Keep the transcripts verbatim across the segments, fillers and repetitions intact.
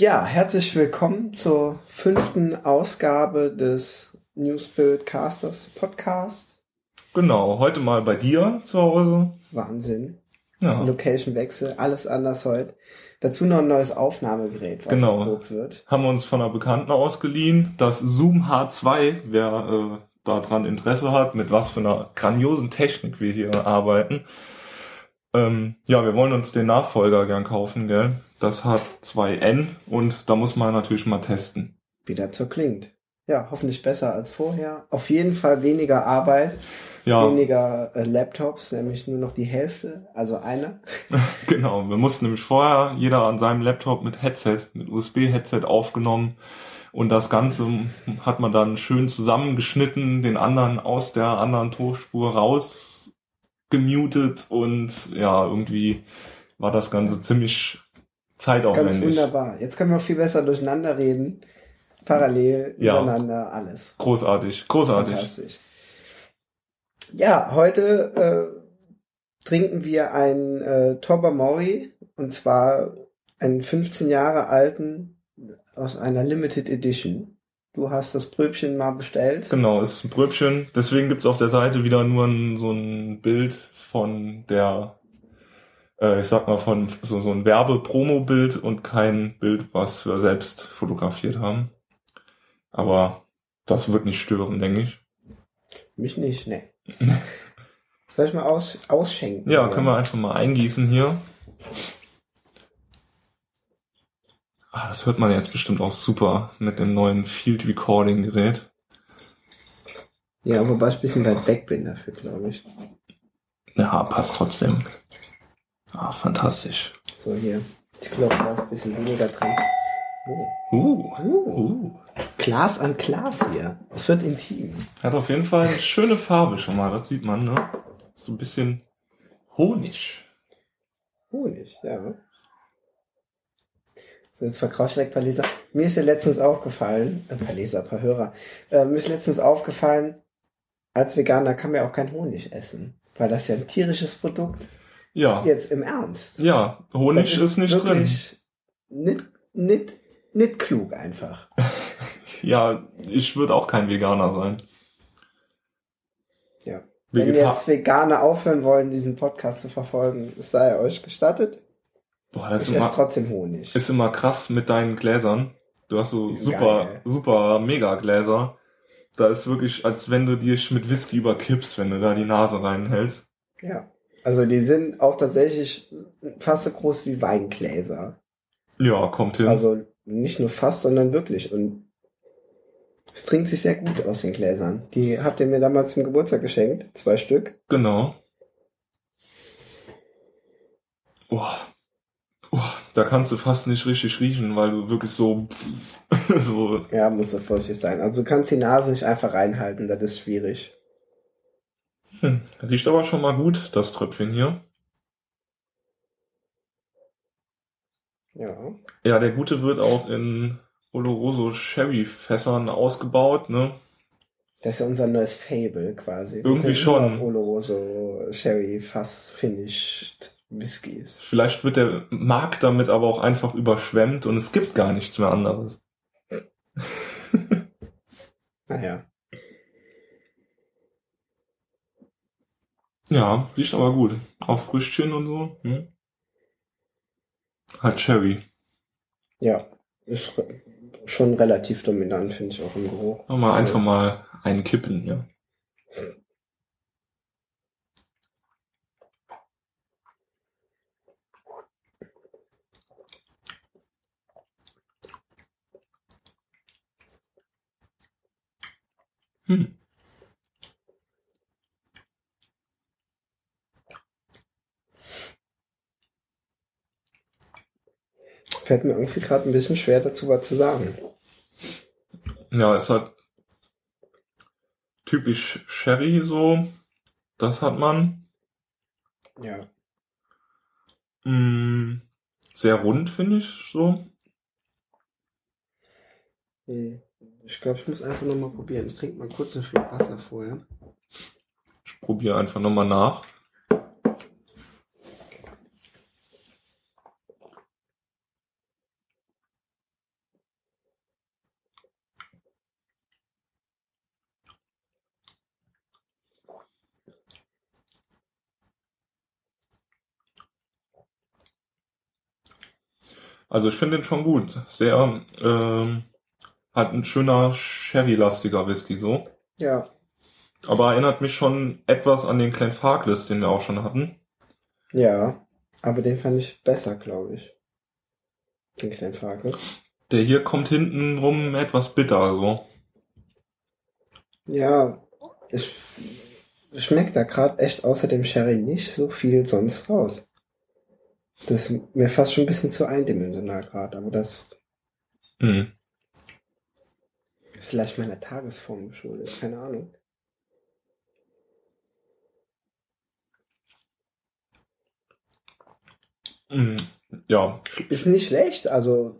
Ja, herzlich willkommen zur fünften Ausgabe des New Spirit Casters Podcast. Genau, heute mal bei dir zu Hause. Wahnsinn. Ja. Location-Wechsel, alles anders heute. Dazu noch ein neues Aufnahmegerät, was genau. erprobt wird. Haben wir uns von einer Bekannten ausgeliehen, das Zoom H zwei, wer äh, daran Interesse hat, mit was für einer grandiosen Technik wir hier arbeiten. Ähm, ja, wir wollen uns den Nachfolger gern kaufen, gell? Das hat zwei N und da muss man natürlich mal testen. Wie das so klingt. Ja, hoffentlich besser als vorher. Auf jeden Fall weniger Arbeit, ja. weniger äh, Laptops, nämlich nur noch die Hälfte, also einer. Genau, wir mussten nämlich vorher jeder an seinem Laptop mit Headset, mit U S B-Headset aufgenommen und das Ganze hat man dann schön zusammengeschnitten, den anderen aus der anderen Tonspur raus gemutet und ja, irgendwie war das Ganze ziemlich zeitaufwendig. Ganz wunderbar. Jetzt können wir auch viel besser durcheinander reden. Parallel, ja. übereinander, alles. Großartig, großartig. Fantastisch. Ja, heute äh, trinken wir einen äh, Tobermory und zwar einen fünfzehn Jahre alten aus einer Limited Edition. Du hast das Bröbchen mal bestellt. Genau, ist ein Bröbchen. Deswegen gibt's auf der Seite wieder nur ein, so ein Bild von der, äh, ich sag mal, von so, so ein Werbe-Promo-Bild und kein Bild, was wir selbst fotografiert haben. Aber das wird nicht stören, denke ich. Mich nicht, ne. Soll ich mal aus, ausschenken? Ja, oder? können wir einfach mal eingießen hier. Ah, das hört man jetzt bestimmt auch super mit dem neuen Field Recording Gerät. Ja, wobei ich ein bisschen weit weg bin dafür, glaube ich. Ja, passt trotzdem. Ah, fantastisch. So, hier. Ich glaube, da ist ein bisschen weniger drin. Oh. Uh, Uh. uh. Glas an Glas hier. Es wird intim. Hat auf jeden Fall eine schöne Farbe schon mal, das sieht man, ne? So ein bisschen Honig. Honig, ja. So, jetzt verkrauscht direkt ein paar Leser. Mir ist ja letztens aufgefallen, ein paar Leser, ein paar Hörer, äh, mir ist letztens aufgefallen, als Veganer kann man ja auch kein Honig essen. Weil das ja ein tierisches Produkt. Ja. Jetzt im Ernst. Ja, Honig Das ist, ist nicht drin. Nicht, nicht, nicht klug einfach. Ja, ich würde auch kein Veganer sein. Ja. Wenn Vegeta- jetzt Veganer aufhören wollen, diesen Podcast zu verfolgen, es sei euch gestattet. Boah, das ich ist esse immer, trotzdem Honig. ist immer krass mit deinen Gläsern. Du hast so Die sind super, geil. super Mega-Gläser. Da ist wirklich, als wenn du dich mit Whisky überkippst, wenn du da die Nase reinhältst. Ja. Also die sind auch tatsächlich fast so groß wie Weingläser. Ja, kommt hin. Also nicht nur fast, sondern wirklich. Und es trinkt sich sehr gut aus den Gläsern. Die habt ihr mir damals zum Geburtstag geschenkt. Zwei Stück. Genau. Oh. Oh, da kannst du fast nicht richtig riechen, weil du wirklich so, so. Ja, muss so vorsichtig sein. Also du kannst die Nase nicht einfach reinhalten, das ist schwierig. Hm, riecht aber schon mal gut, das Tröpfchen hier. Ja. Ja, der gute wird auch in Oloroso Sherry Fässern ausgebaut, ne? Das ist ja unser neues Fable quasi. Irgendwie schon. Oloroso Sherry Fass Finished Whiskys. Vielleicht wird der Markt damit aber auch einfach überschwemmt und es gibt gar nichts mehr anderes. Naja. Ja, riecht aber gut. Auch Früchtchen und so. Hm? Halt Sherry. Ja, ist re- schon relativ dominant, finde ich auch im Geruch. Mal einfach mal einen kippen, ja. Hm. Fällt mir irgendwie gerade ein bisschen schwer dazu was zu sagen. Ja, es hat typisch Sherry so. Das hat man. Ja. Mm, sehr rund, finde ich, so. Hm. Ich glaube, ich muss einfach nochmal probieren. Ich trinke mal kurz einen Schluck Wasser vorher. Ich probiere einfach nochmal nach. Also ich finde den schon gut. Sehr, ähm, hat ein schöner Sherry-lastiger Whisky so. Ja. Aber erinnert mich schon etwas an den Glenfarclas, den wir auch schon hatten. Ja, aber den fand ich besser, glaube ich. Den Glenfarclas. Der hier kommt hinten rum etwas bitter, so. Ja, ich schmeckt da gerade echt außer dem Sherry nicht so viel sonst raus. Das ist mir fast schon ein bisschen zu eindimensional gerade, aber das Mhm. ist vielleicht meiner Tagesform geschuldet, keine Ahnung. Mhm. Ja, Ist nicht schlecht, also,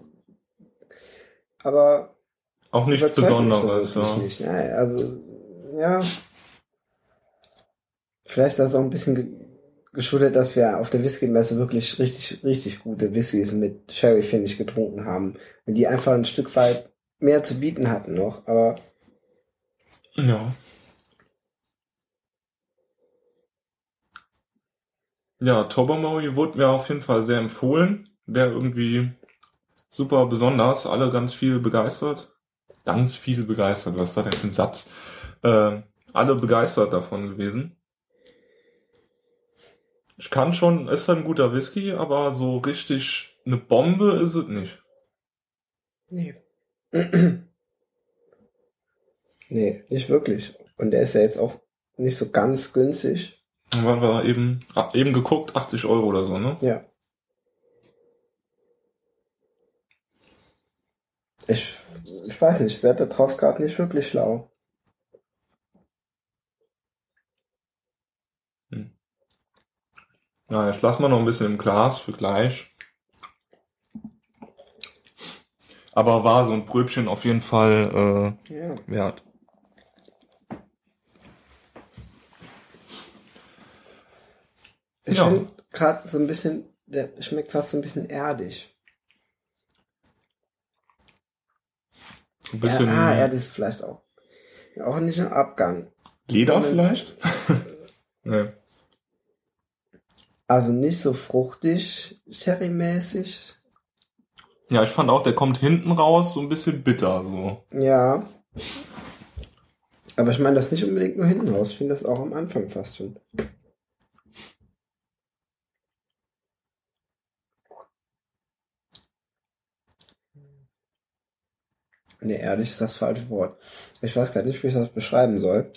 aber auch nichts überzeugt mich so Besonderes. wirklich Ja. nicht. Ja, also, ja, vielleicht ist das auch ein bisschen ge geschuldet, dass wir auf der Whisky-Messe wirklich richtig, richtig gute Whiskys mit Sherry-Finish getrunken haben und die einfach ein Stück weit mehr zu bieten hatten noch, aber Ja. Ja, Tobermory wurde mir auf jeden Fall sehr empfohlen. Wäre irgendwie super besonders. Alle ganz viel begeistert. Ganz viel begeistert. Was ist das denn für ein Satz? Äh, alle begeistert davon gewesen. Ich kann schon, ist ein guter Whisky, aber so richtig eine Bombe ist es nicht. nee. Nee, nicht wirklich. Und der ist ja jetzt auch nicht so ganz günstig. Dann waren wir eben, ah, eben geguckt, achtzig Euro oder so, ne? Ja. Ich, ich weiß nicht, ich werde da draus gerade nicht wirklich schlau. Hm. Ja, jetzt lassen wir noch ein bisschen im Glas für gleich. Aber war so ein Pröbchen auf jeden Fall äh, Ja. wert. Ich Ja. finde gerade so ein bisschen, der schmeckt fast so ein bisschen erdig. Ein bisschen Ja, ah, erdig ist vielleicht auch. Auch nicht im Abgang. Leder sondern- vielleicht? Nee. Also nicht so fruchtig, Sherry-mäßig. Ja, ich fand auch, der kommt hinten raus so ein bisschen bitter. So. Ja. Aber ich meine das nicht unbedingt nur hinten raus. Ich finde das auch am Anfang fast schon. Nee, ehrlich ist das falsche Wort. Ich weiß gar nicht, wie ich das beschreiben soll.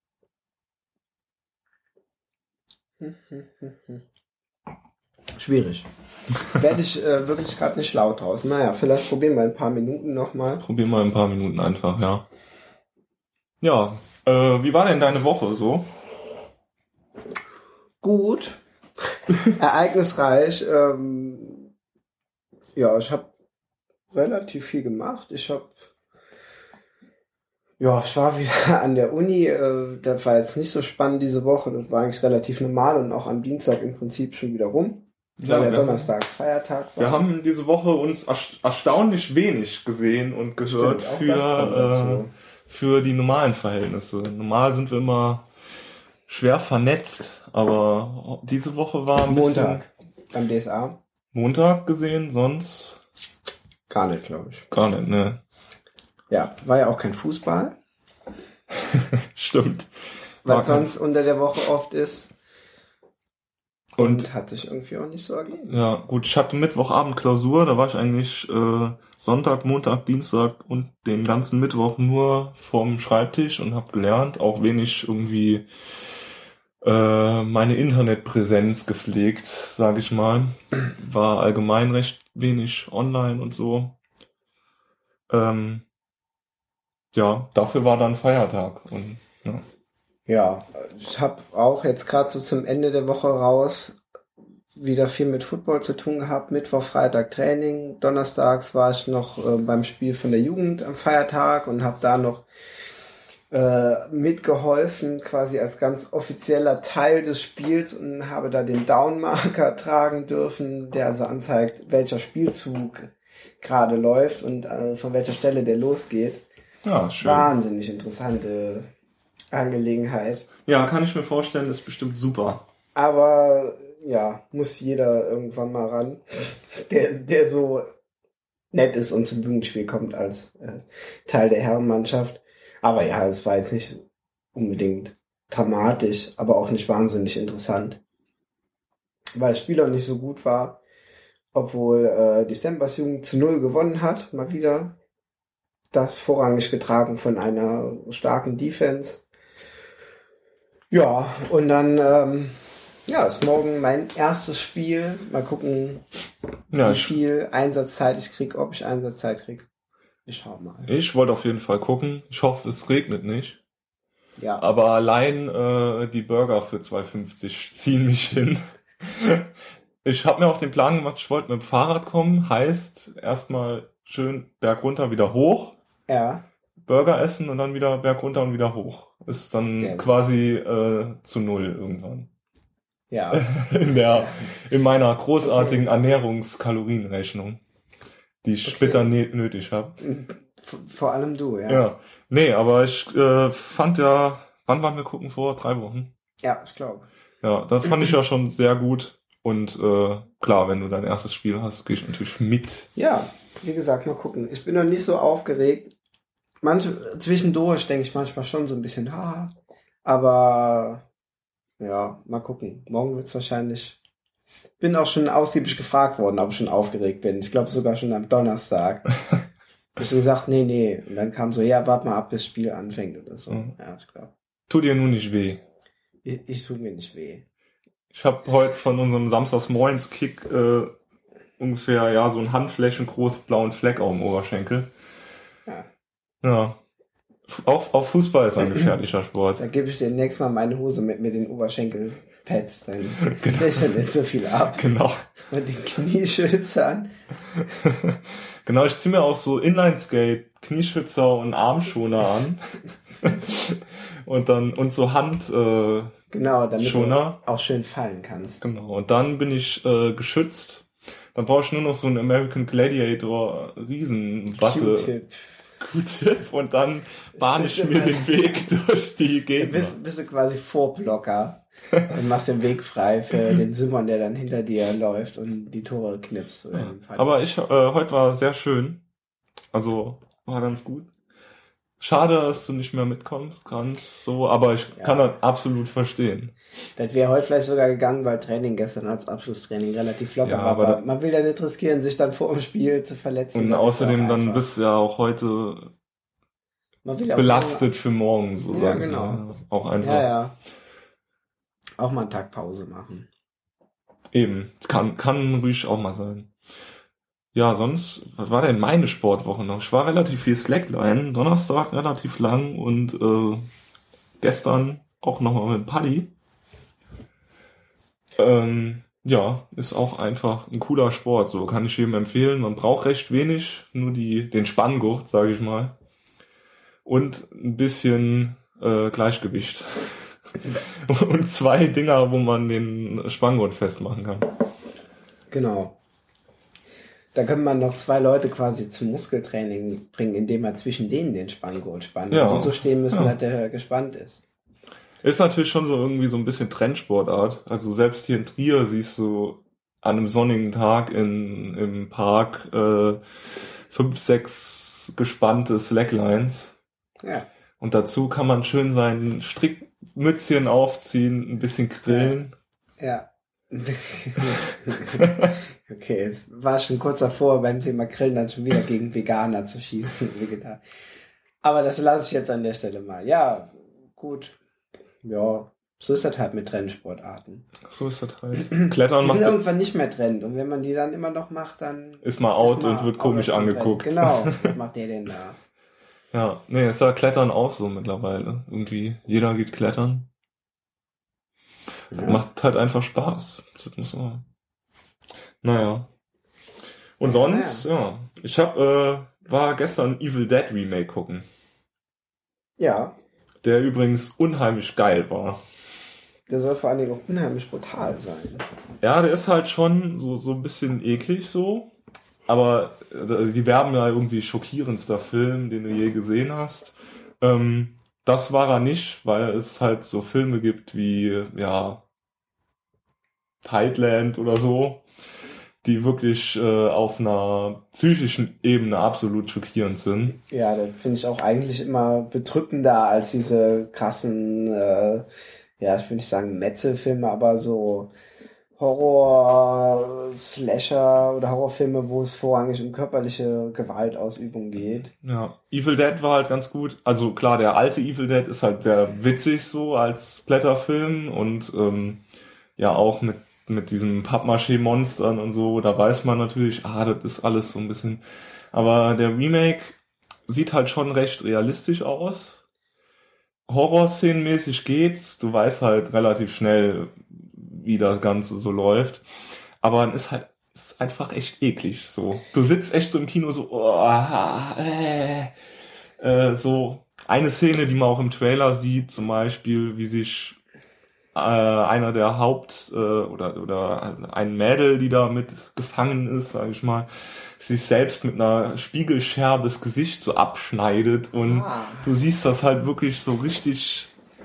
Schwierig. Werde ich äh, wirklich gerade nicht laut draus. Naja, vielleicht probieren wir ein paar Minuten nochmal. Probier mal ein paar Minuten einfach, ja. Ja, äh, wie war denn deine Woche so? Gut. Ereignisreich. Ähm, ja, ich habe relativ viel gemacht. Ich habe Ja, ich war wieder an der Uni, äh, das war jetzt nicht so spannend diese Woche, das war eigentlich relativ normal und auch am Dienstag im Prinzip schon wieder rum, weil Ja, der wir Donnerstag Feiertag war. Wir haben diese Woche uns ersta- erstaunlich wenig gesehen und gehört Stimmt, auch das kommt für, dazu. äh, für die normalen Verhältnisse. Normal sind wir immer schwer vernetzt, aber diese Woche war ein Montag beim D S A. bisschen Montag gesehen, sonst Gar nicht, glaube ich. gar nicht, ne? Ja, war ja auch kein Fußball, Stimmt. weil War kein- sonst unter der Woche oft ist und, Und hat sich irgendwie auch nicht so ergeben. ja, gut, ich hatte Mittwochabend Klausur, da war ich eigentlich äh, Sonntag, Montag, Dienstag und den ganzen Mittwoch nur vorm Schreibtisch und habe gelernt, auch wenig irgendwie äh, meine Internetpräsenz gepflegt, sage ich mal. War allgemein recht wenig online und so. Ähm, ja, dafür war dann Feiertag und ja. Ja, ich habe auch jetzt gerade so zum Ende der Woche raus wieder viel mit Football zu tun gehabt. Mittwoch, Freitag Training. Donnerstags war ich noch äh, beim Spiel von der Jugend am Feiertag und habe da noch äh, mitgeholfen, quasi als ganz offizieller Teil des Spiels und habe da den Downmarker tragen dürfen, der also anzeigt, welcher Spielzug gerade läuft und äh, von welcher Stelle der losgeht. Ja, schön. Wahnsinnig interessante Angelegenheit. Ja, kann ich mir vorstellen, ist bestimmt super. Aber ja, muss jeder irgendwann mal ran, der, der so nett ist und zum Jugendspiel kommt als äh, Teil der Herrenmannschaft. Aber ja, es war jetzt nicht unbedingt dramatisch, aber auch nicht wahnsinnig interessant. Weil das Spiel auch nicht so gut war, obwohl äh, die Stembers Jugend zu null gewonnen hat, mal wieder. Das vorrangig getragen von einer starken Defense. Ja, und dann ähm, ja, ist morgen mein erstes Spiel. Mal gucken, Ja, wie ich, viel Einsatzzeit ich krieg, ob ich Einsatzzeit krieg. Ich schau mal. ich wollte auf jeden Fall gucken. Ich hoffe, es regnet nicht. Ja, Aber allein äh, die Burger für zwei fünfzig ziehen mich hin. Ich habe mir auch den Plan gemacht, ich wollte mit dem Fahrrad kommen. Heißt, erstmal schön bergunter wieder hoch, ja, Burger essen und dann wieder bergunter und wieder hoch. Ist Sehr dann gut. quasi äh, zu null irgendwann. ja. In der, in meiner großartigen Ernährungskalorienrechnung, die ich Okay. später nö- nötig habe. V- Vor allem du, ja. Ja, nee, aber ich äh, fand ja, wann waren wir gucken vor? Drei Wochen. Ja, ich glaube. Ja, da fand ich ja schon sehr gut. Und äh, klar, wenn du dein erstes Spiel hast, gehe ich natürlich mit. Ja, wie gesagt, mal gucken. Ich bin noch nicht so aufgeregt. Manch, zwischendurch denke ich manchmal schon so ein bisschen, ha, aber ja, mal gucken. Morgen wird's wahrscheinlich. Bin auch schon ausgiebig gefragt worden, ob ich schon aufgeregt bin. Ich glaube sogar schon am Donnerstag. Hab ich so gesagt, nee, nee. Und dann kam so, ja, warte mal ab, bis das Spiel anfängt oder so. Mhm. Ja, ich glaube. Tut dir nun nicht weh. Ich, ich tue mir nicht weh. Ich habe heute von unserem Samstagsmorgens-Kick äh, ungefähr ja so einen Handflächen großen blauen Fleck auf dem Oberschenkel. Ja. Ja. F- Auch, auch Fußball ist ein gefährlicher Sport. Da gebe ich dir nächstes Mal meine Hose mit, mit den Oberschenkelpads. Dann kriegst du nicht so viel ab. Genau. Und die Knieschützer an. Genau, ich ziehe mir auch so Inline-Skate, Knieschützer und Armschoner an. Und dann, und so Hand, äh, Genau, damit Schoner. du auch schön fallen kannst. Genau. Und dann bin ich äh, geschützt. Dann brauche ich nur noch so einen American Gladiator Riesenwatte. Q-Tip. Q-Tip. Und dann bahne ich mir den Weg durch die Du Gegend. bist, bist du quasi Vorblocker und machst den Weg frei für den Simon, der dann hinter dir läuft und die Tore knipst. Oder den Ball. Aber ich, äh, heute war sehr schön. Also, war ganz gut. Schade, dass du nicht mehr mitkommst, ganz so, aber ich Ja. kann das absolut verstehen. Das wäre heute vielleicht sogar gegangen, weil Training gestern als Abschlusstraining relativ locker Ja, war. aber Aber da- man will ja nicht riskieren, sich dann vor dem Spiel zu verletzen. Und Das ist außerdem auch dann einfach. bist du ja auch heute Man will ja auch belastet für morgen, so Ja, sag ich genau. mal. Auch einfach. Ja, ja. Auch mal einen Tag Pause machen. Eben. Kann, kann ruhig auch mal sein. Ja, sonst, was war denn meine Sportwoche noch? Ich war relativ viel Slackline, Donnerstag relativ lang und äh, gestern auch nochmal mit Paddy. Ähm, ja, ist auch einfach ein cooler Sport, so kann ich jedem empfehlen. Man braucht recht wenig, nur die den Spanngurt, sage ich mal. Und ein bisschen äh, Gleichgewicht. Und zwei Dinger, wo man den Spanngurt festmachen kann. Genau. Da kann man noch zwei Leute quasi zum Muskeltraining bringen, indem man zwischen denen den Spanngurt spannt. Ja. Und die so stehen müssen, Ja. dass der gespannt ist. Ist natürlich schon so irgendwie so ein bisschen Trendsportart. Also selbst hier in Trier siehst du an einem sonnigen Tag in, im Park äh, fünf, sechs gespannte Slacklines. Ja. Und dazu kann man schön sein Strickmützchen aufziehen, ein bisschen grillen. Ja. Okay, jetzt war ich schon kurz davor, beim Thema Grillen dann schon wieder gegen Veganer zu schießen. Vegetar. Aber das lasse ich jetzt an der Stelle mal. Ja, gut. Ja, so ist das halt mit Trendsportarten. So ist das halt. Klettern Die macht sind irgendwann nicht mehr Trend. Und wenn man die dann immer noch macht, dann ist mal out ist mal und wird out komisch of Trend. angeguckt. Genau, was macht der denn da? Ja, nee, ist ja Klettern auch so mittlerweile. Irgendwie, jeder geht klettern. Ja. Macht halt einfach Spaß. Das muss man. Naja. Und Ja, sonst, ja. Ich hab, äh, war gestern Evil Dead Remake gucken. Ja, Der übrigens unheimlich geil war. der soll vor allen Dingen auch unheimlich brutal sein. Ja, der ist halt schon so, so ein bisschen eklig so. Aber äh, die werben ja irgendwie schockierendster Film, den du je gesehen hast. Ähm, das war er nicht, weil es halt so Filme gibt wie, ja, Tideland oder so, die wirklich äh, auf einer psychischen Ebene absolut schockierend sind. Ja, das finde ich auch eigentlich immer bedrückender als diese krassen, äh, ja, ich will nicht sagen Metzelfilme, aber so Horror, Slasher oder Horrorfilme, wo es vorrangig um körperliche Gewaltausübung geht. Ja, Evil Dead war halt ganz gut. Also klar, der alte Evil Dead ist halt sehr witzig so als Splatterfilm und ähm, ja auch mit mit diesen Pappmaché-Monstern und so, da weiß man natürlich, ah, das ist alles so ein bisschen. Aber der Remake sieht halt schon recht realistisch aus. Horrorszenenmäßig geht's, du weißt halt relativ schnell, wie das Ganze so läuft. Aber dann ist halt ist einfach echt eklig so. Du sitzt echt so im Kino so, oh, äh, äh, so eine Szene, die man auch im Trailer sieht, zum Beispiel, wie sich äh, einer der Haupt- äh, oder oder ein Mädel, die da mit gefangen ist, sag ich mal, sich selbst mit einer Spiegelscherbe das Gesicht so abschneidet und ah. du siehst das halt wirklich so richtig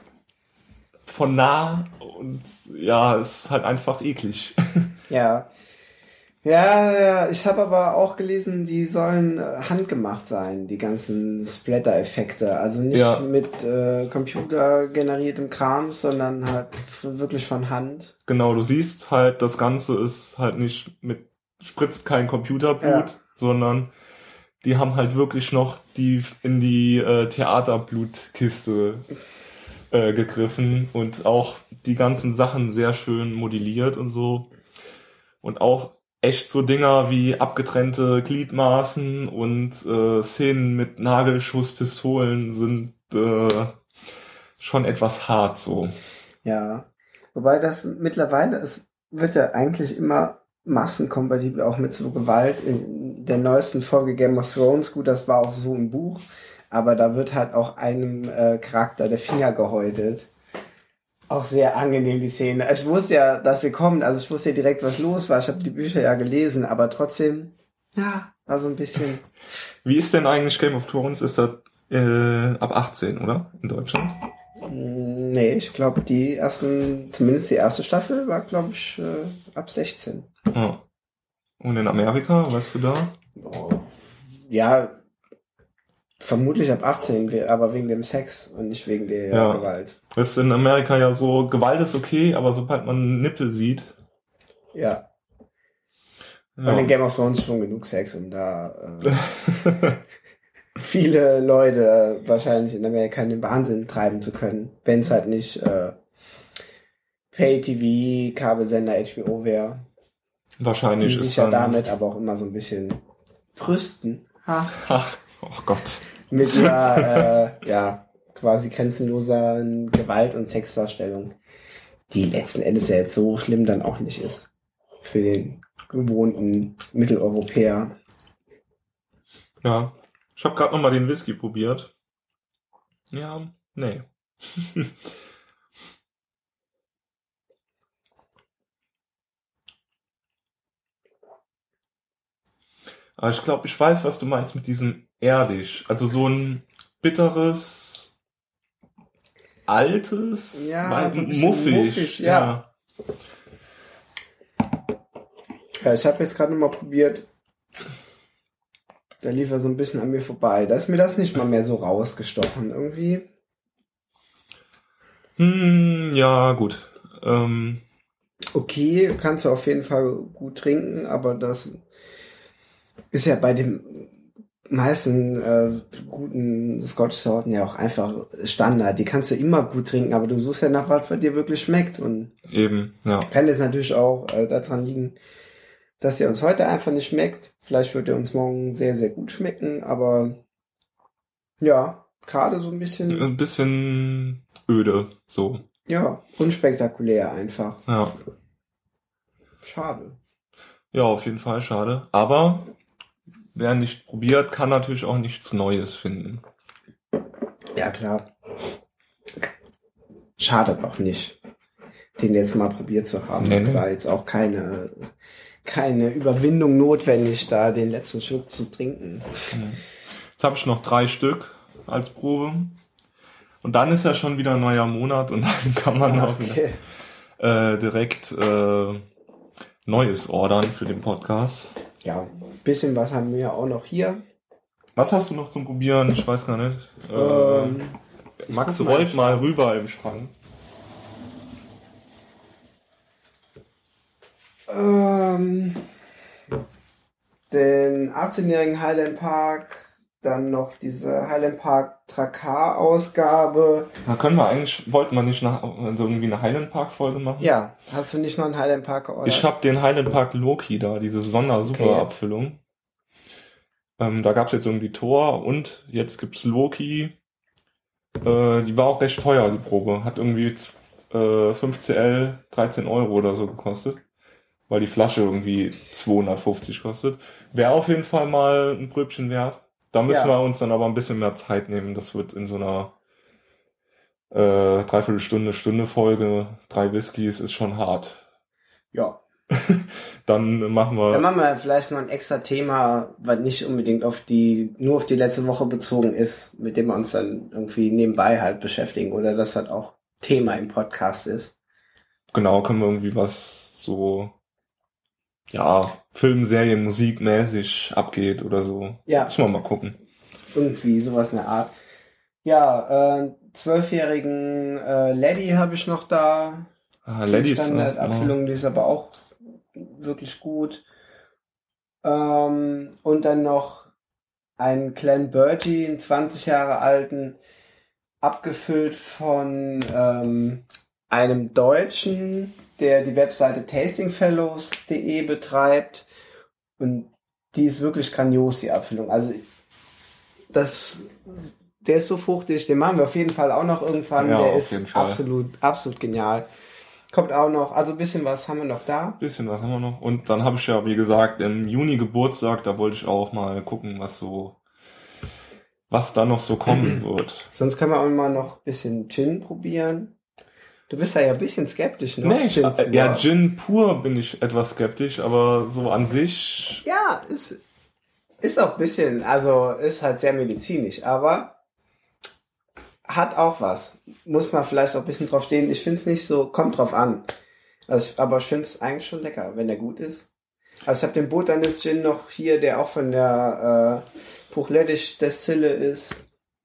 von nah und ja, ist halt einfach eklig. Ja. Ja, ja, ich habe aber auch gelesen, die sollen handgemacht sein, die ganzen Splatter-Effekte. Also nicht ja. mit äh, computergeneriertem Kram, sondern halt wirklich von Hand. Genau, du siehst halt, das Ganze ist halt nicht mit, spritzt kein Computerblut, ja. sondern die haben halt wirklich noch die in die äh, Theaterblutkiste äh, gegriffen und auch die ganzen Sachen sehr schön modelliert und so. Und auch echt so Dinger wie abgetrennte Gliedmaßen und äh, Szenen mit Nagelschusspistolen sind äh, schon etwas hart so. Ja, wobei das mittlerweile, es wird ja eigentlich immer massenkompatibel auch mit so Gewalt. In der neuesten Folge Game of Thrones, gut, das war auch so im Buch, aber da wird halt auch einem äh, Charakter der Finger gehäutet. Auch sehr angenehm, die Szene. Ich wusste ja, dass sie kommt, also ich wusste ja direkt, was los war. Ich habe die Bücher ja gelesen, aber trotzdem, ja, war so ein bisschen... Wie ist denn eigentlich Game of Thrones? Ist das äh, ab achtzehn, oder? In Deutschland? Nee, ich glaube, die ersten, zumindest die erste Staffel war, glaube ich, äh, ab sechzehn. Oh. Und in Amerika, weißt du da? Oh. Ja, vermutlich ab achtzehn, aber wegen dem Sex und nicht wegen der ja. Gewalt. Das ist in Amerika ja so, Gewalt ist okay, aber sobald man Nippel sieht. Ja. ja. Und in Game of Thrones schon genug Sex, um da äh, viele Leute wahrscheinlich in Amerika in den Wahnsinn treiben zu können, wenn es halt nicht äh, Pay-T V, Kabelsender, H B O wäre. Wahrscheinlich die ist sich ja damit aber auch immer so ein bisschen brüsten. Ha. Ach, oh Gott. Mit einer, äh, ja, quasi grenzenloser Gewalt- und Sexdarstellung, die letzten Endes ja jetzt so schlimm dann auch nicht ist. Für den gewohnten Mitteleuropäer. Ja, ich habe gerade nochmal den Whisky probiert. Ja, nee. Aber ich glaube, ich weiß, was du meinst mit diesem erdisch. Also so ein bitteres, altes, ja, weil, so muffig. muffig. Ja. Ja, ja ich habe jetzt gerade nochmal probiert. Da lief er so ein bisschen an mir vorbei. Da ist mir das nicht mal mehr so rausgestochen. Irgendwie. Hm, ja, gut. Ähm. Okay, kannst du auf jeden Fall gut trinken, aber das ist ja bei den meisten äh, guten Scotch-Sorten ja auch einfach Standard. Die kannst du immer gut trinken, aber du suchst ja nach was, was dir wirklich schmeckt. Und eben, ja. Kann jetzt natürlich auch äh, daran liegen, dass er uns heute einfach nicht schmeckt. Vielleicht wird er uns morgen sehr, sehr gut schmecken, aber ja, gerade so ein bisschen... Ein bisschen öde, so. Ja, unspektakulär einfach. Ja. Schade. Ja, auf jeden Fall schade. Aber wer nicht probiert, kann natürlich auch nichts Neues finden. Ja, klar. Schadet auch nicht, den jetzt mal probiert zu haben. Nee, nee. War jetzt auch keine, keine Überwindung notwendig, da den letzten Schluck zu trinken. Jetzt habe ich noch drei Stück als Probe. Und dann ist ja schon wieder ein neuer Monat und dann kann man ah, auch okay. wieder, äh, direkt äh, Neues ordern für den Podcast. Ja, ein bisschen was haben wir auch noch hier. Was hast du noch zum Probieren? Ich weiß gar nicht. Ähm, äh, Max rollt mal rüber im Schrank. Ähm, den achtzehnjährigen Highland Park, dann noch diese Highland Park Drakkar-Ausgabe. Da können wir eigentlich, wollten wir nicht nach, also irgendwie eine Highland Park Folge machen? Ja, hast du nicht noch einen Highland Park geordert? Ich habe den Highland Park Loki da, diese Sonder-Super-Abfüllung. Okay. Ähm, da gab's jetzt irgendwie Thor und jetzt gibt's Loki. Äh, die war auch recht teuer, die Probe. Hat irgendwie äh, fünf C L dreizehn Euro oder so gekostet. Weil die Flasche irgendwie zweihundertfünfzig kostet. Wäre auf jeden Fall mal ein Pröbchen wert. Da müssen ja. wir uns dann aber ein bisschen mehr Zeit nehmen. Das wird in so einer äh, Dreiviertelstunde, Stunde Folge, drei Whiskys, ist schon hart. Ja. Dann machen wir... Dann machen wir vielleicht noch ein extra Thema, was nicht unbedingt auf die, nur auf die letzte Woche bezogen ist, mit dem wir uns dann irgendwie nebenbei halt beschäftigen oder das halt auch Thema im Podcast ist. Genau, können wir irgendwie was so, ja, Film, Serien, Musik mäßig abgeht oder so. Ja. Müssen wir mal gucken. Irgendwie sowas in der Art. Ja, äh, zwölfjährigen äh, Laddie habe ich noch da. Ah, Laddie ist Standardabfüllung, die ist aber auch wirklich gut. Ähm, und dann noch einen Clan Bertie, einen zwanzig Jahre alten, abgefüllt von ähm, einem Deutschen, der die Webseite tastingfellows punkt de betreibt. Und die ist wirklich grandios, die Abfüllung. Also das, der ist so fruchtig, den machen wir auf jeden Fall auch noch irgendwann. Ja, der auf ist jeden Fall. absolut, absolut genial. Kommt auch noch, also ein bisschen was haben wir noch da. Ein bisschen was haben wir noch. Und dann habe ich ja, wie gesagt, im Juni Geburtstag, da wollte ich auch mal gucken, was so, was da noch so kommen wird. Sonst können wir auch mal noch ein bisschen Gin probieren. Du bist da ja ein bisschen skeptisch, ne? Nee, Gin ich, ja, Gin pur bin ich etwas skeptisch, aber so an sich... Ja, ist, ist auch ein bisschen, also ist halt sehr medizinisch, aber hat auch was. Muss man vielleicht auch ein bisschen drauf stehen. Ich finde es nicht so, kommt drauf an. Also, ich, aber ich finde es eigentlich schon lecker, wenn der gut ist. Also ich habe den Botanist Gin noch hier, der auch von der äh, Puchledisch Destille ist.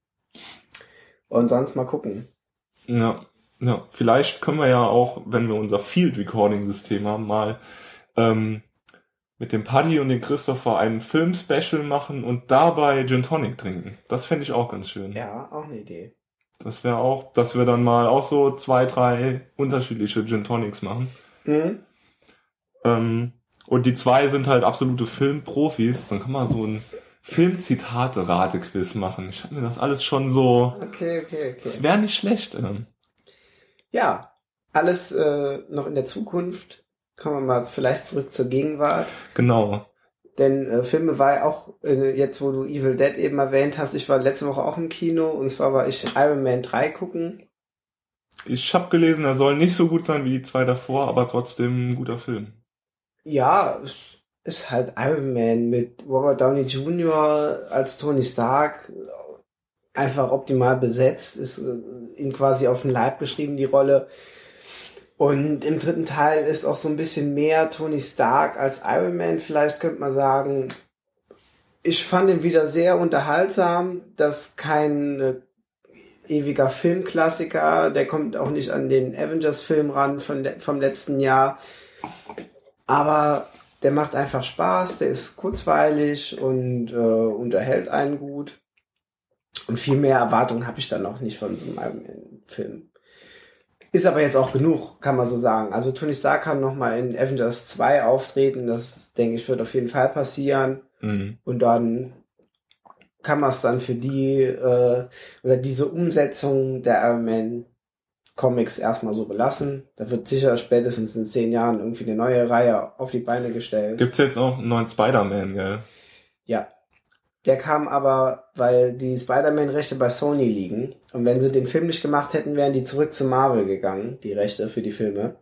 Und sonst mal gucken. Ja, ja, vielleicht können wir ja auch, wenn wir unser Field Recording System haben, mal ähm, mit dem Paddy und dem Christopher einen Film-Special machen und dabei Gin Tonic trinken. Das fände ich auch ganz schön. Ja, auch eine Idee. Das wäre auch, dass wir dann mal auch so zwei, drei unterschiedliche Gin Tonics machen. Mhm. Ähm, und die zwei sind halt absolute Filmprofis. Dann kann man so ein Filmzitate-Rate-Quiz machen. Ich habe mir das alles schon so... Okay, okay, okay. Das wäre nicht schlecht. Ähm. Ja, alles äh, noch in der Zukunft. Kommen wir mal vielleicht zurück zur Gegenwart. Genau. Denn äh, Filme war ja auch, äh, jetzt wo du Evil Dead eben erwähnt hast, ich war letzte Woche auch im Kino und zwar war ich Iron Man drei gucken. Ich habe gelesen, er soll nicht so gut sein wie die zwei davor, aber trotzdem ein guter Film. Ja, es ist halt Iron Man mit Robert Downey Junior als Tony Stark. Einfach optimal besetzt, ist äh, ihm quasi auf den Leib geschrieben, die Rolle. Und im dritten Teil ist auch so ein bisschen mehr Tony Stark als Iron Man. Vielleicht könnte man sagen, ich fand ihn wieder sehr unterhaltsam. Das ist kein äh, ewiger Filmklassiker. Der kommt auch nicht an den Avengers-Film ran von le- vom letzten Jahr. Aber der macht einfach Spaß. Der ist kurzweilig und äh, unterhält einen gut. Und viel mehr Erwartungen habe ich dann auch nicht von so einem Iron Man-Film. Ist aber jetzt auch genug, kann man so sagen. Also Tony Stark kann nochmal in Avengers zwei auftreten. Das, denke ich, wird auf jeden Fall passieren. Mhm. Und dann kann man es dann für die äh, oder diese Umsetzung der Iron Man Comics erstmal so belassen. Da wird sicher spätestens in zehn Jahren irgendwie eine neue Reihe auf die Beine gestellt. Gibt's jetzt auch einen neuen Spider-Man, gell? Ja. Der kam aber, weil die Spider-Man-Rechte bei Sony liegen. Und wenn sie den Film nicht gemacht hätten, wären die zurück zu Marvel gegangen, die Rechte für die Filme.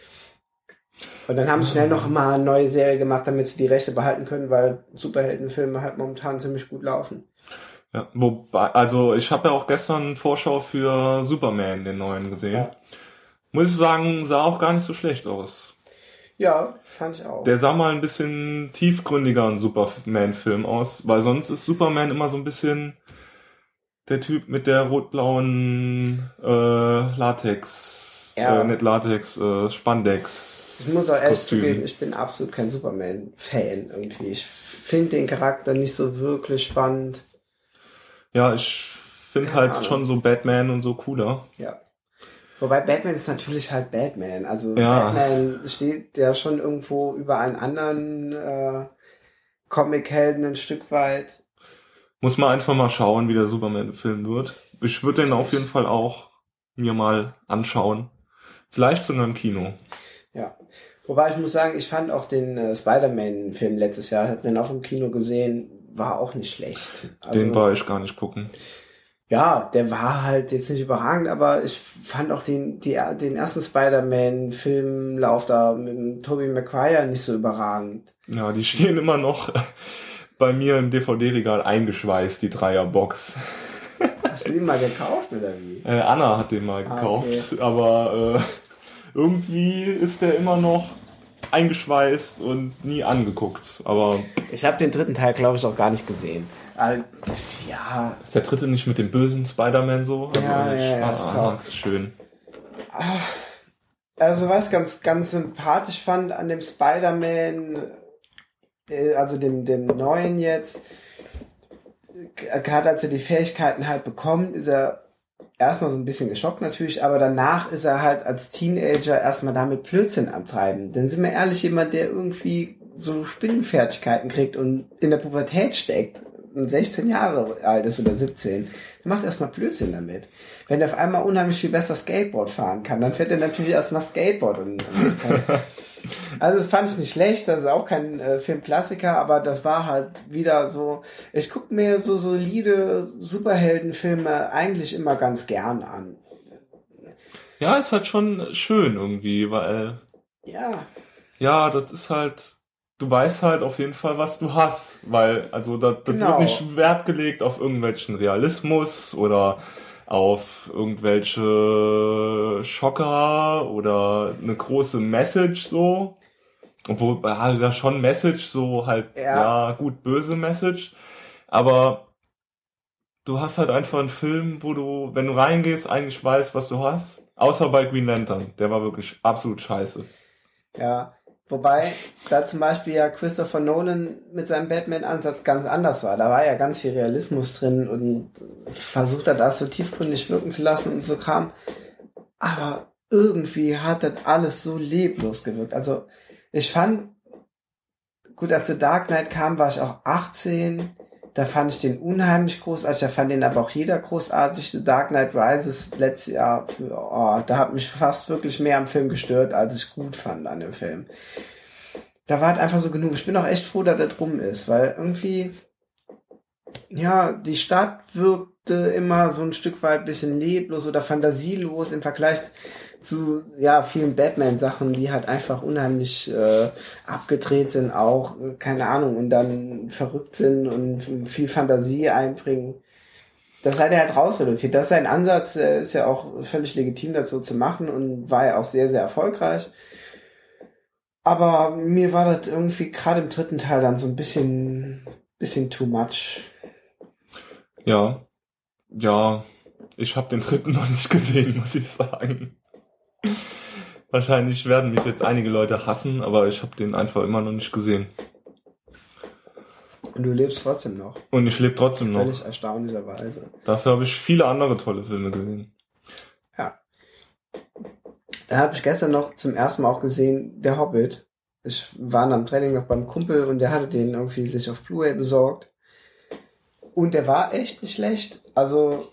Und dann haben sie schnell noch mal eine neue Serie gemacht, damit sie die Rechte behalten können, weil Superheldenfilme halt momentan ziemlich gut laufen. Ja, wobei, also ich habe ja auch gestern eine Vorschau für Superman, den neuen, gesehen. Ja. Muss ich sagen, sah auch gar nicht so schlecht aus. Ja, fand ich auch. Der sah mal ein bisschen tiefgründiger ein Superman-Film aus, weil sonst ist Superman immer so ein bisschen der Typ mit der rot-blauen äh, Latex, Ja. äh, nicht Latex, äh, Spandex. Ich muss auch ehrlich Kostüm. zugeben, ich bin absolut kein Superman-Fan irgendwie. Ich finde den Charakter nicht so wirklich spannend. Ja, ich finde Keine halt Ahnung. schon so Batman und so cooler. Ja. Wobei Batman ist natürlich halt Batman. Also Ja. Batman steht ja schon irgendwo über allen anderen äh, Comic-Helden ein Stück weit. Muss man einfach mal schauen, wie der Superman-Film wird. Ich würde den auf jeden Fall auch mir mal anschauen. Vielleicht sogar im Kino. Ja. Wobei ich muss sagen, ich fand auch den äh, Spider-Man-Film letztes Jahr, hab den auch im Kino gesehen, war auch nicht schlecht. Also, Den war ich gar nicht gucken. ja, der war halt jetzt nicht überragend, aber ich fand auch den, die, den ersten Spider-Man-Filmlauf da mit dem Tobey Maguire nicht so überragend. Ja, die stehen immer noch bei mir im D V D-Regal eingeschweißt, die Dreierbox. Hast du den mal gekauft oder wie? Äh, Anna hat den mal Ah, gekauft, okay. aber äh, irgendwie ist der immer noch eingeschweißt und nie angeguckt. Aber Ich habe den dritten Teil, glaube ich, auch gar nicht gesehen. Also, ja, ist der dritte nicht mit dem bösen Spider-Man so? Also Ja, ich, ja, ja, ich ah, glaub. schön. also was ganz, ganz sympathisch fand an dem Spider-Man, äh, also dem, dem neuen jetzt, äh, gerade als er die Fähigkeiten halt bekommt, ist er erstmal so ein bisschen geschockt natürlich, aber danach ist er halt als Teenager erstmal damit Blödsinn am Treiben. Denn sind wir ehrlich, jemand, der irgendwie so Spinnenfertigkeiten kriegt und in der Pubertät steckt und sechzehn Jahre alt ist oder siebzehn, der macht erstmal Blödsinn damit. Wenn er auf einmal unheimlich viel besser Skateboard fahren kann, dann fährt er natürlich erstmal Skateboard. Und, und also das fand ich nicht schlecht, das ist auch kein äh, Filmklassiker, aber das war halt wieder so, ich gucke mir so solide Superheldenfilme eigentlich immer ganz gern an. Ja, ist halt schon schön irgendwie, weil Ja, ja, das ist halt, du weißt halt auf jeden Fall, was du hast, weil, also da, das Genau. wird nicht Wert gelegt auf irgendwelchen Realismus oder auf irgendwelche Schocker oder eine große Message so. Obwohl, ja, da schon Message, so halt, Ja. ja, gut, böse Message. Aber du hast halt einfach einen Film, wo du, wenn du reingehst, eigentlich weißt, was du hast. Außer bei Green Lantern. Der war wirklich absolut scheiße. ja. Wobei da zum Beispiel ja Christopher Nolan mit seinem Batman-Ansatz ganz anders war. Da war ja ganz viel Realismus drin und versucht er das so tiefgründig wirken zu lassen und so Kram. Aber irgendwie hat das alles so leblos gewirkt. Also ich fand, gut, als The Dark Knight kam, war ich auch achtzehn. Da fand ich den unheimlich großartig. Da fand den aber auch jeder großartig. The Dark Knight Rises letztes Jahr, oh, da hat mich fast wirklich mehr am Film gestört, als ich gut fand an dem Film. Da war halt einfach so genug. Ich bin auch echt froh, dass das rum ist, weil irgendwie, ja, die Stadt wirkte immer so ein Stück weit ein bisschen leblos oder fantasielos im Vergleich zu, ja, vielen Batman-Sachen, die halt einfach unheimlich äh, abgedreht sind auch, äh, keine Ahnung, und dann verrückt sind und viel Fantasie einbringen. Das hat er halt rausreduziert. Das ist sein Ansatz, äh, ist ja auch völlig legitim, das so zu machen und war ja auch sehr, sehr erfolgreich. Aber mir war das irgendwie gerade im dritten Teil dann so ein bisschen, bisschen too much. Ja, ja, ich habe den dritten noch nicht gesehen, muss ich sagen. Wahrscheinlich werden mich jetzt einige Leute hassen, aber ich habe den einfach immer noch nicht gesehen. Und du lebst trotzdem noch. Und ich lebe trotzdem noch. Völlig erstaunlicherweise. Dafür habe ich viele andere tolle Filme gesehen. Ja. Da habe ich gestern noch zum ersten Mal auch gesehen, Der Hobbit. Ich war am Training noch beim Kumpel und der hatte den irgendwie sich auf Blu-ray besorgt. Und der war echt nicht schlecht. Also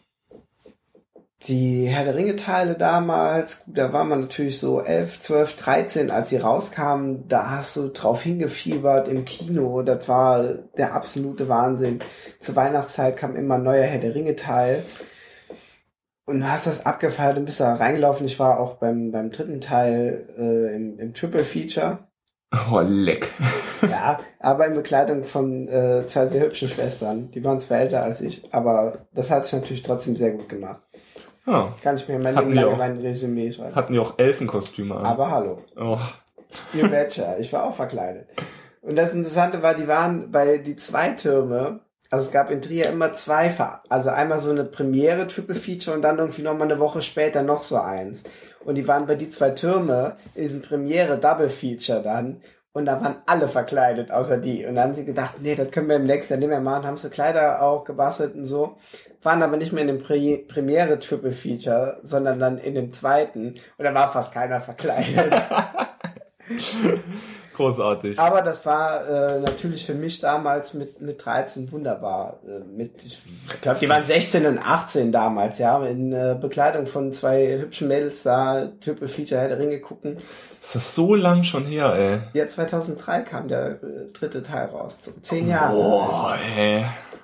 die Herr der Ringe-Teile damals, gut, da war man natürlich so elf, zwölf, dreizehn, als sie rauskamen, da hast du drauf hingefiebert im Kino, das war der absolute Wahnsinn. Zur Weihnachtszeit kam immer ein neuer Herr der Ringe-Teil und du hast das abgefeiert und bist da reingelaufen. Ich war auch beim, beim dritten Teil äh, im, im Triple-Feature. Oh, leck. Ja, aber in Begleitung von äh, zwei sehr hübschen Schwestern. Die waren zwar älter als ich, aber das hat sich natürlich trotzdem sehr gut gemacht. Ja. Kann ich mir mein Hatten Leben die lang auch- in mein Resümee schreiben. Hatten die auch Elfenkostüme an. Aber hallo. Oh, You betcha. Ich war auch verkleidet. Und das Interessante war, die waren bei die zwei Türme, also es gab in Trier immer zwei, also einmal so eine Premiere Triple Feature und dann irgendwie nochmal eine Woche später noch so eins. Und die waren bei die zwei Türme in diesem Premiere Double Feature dann. Und da waren alle verkleidet, außer die. Und dann haben sie gedacht, nee, das können wir im nächsten Jahr nicht mehr machen. Haben sie Kleider auch gebastelt und so. Waren aber nicht mehr in dem Pre- Premiere Triple Feature, sondern dann in dem zweiten. Und da war fast keiner verkleidet. Großartig. Aber das war äh, natürlich für mich damals mit mit dreizehn wunderbar. Äh, mit, ich glaube, die waren sechzehn und achtzehn damals, ja. In äh, Bekleidung von zwei hübschen Mädels da Triple Feature Herr der Ringe gucken. Ist das so lang schon her, ey? Ja, zweitausenddrei kam der äh, dritte Teil raus. Zehn Jahre. Boah, ey.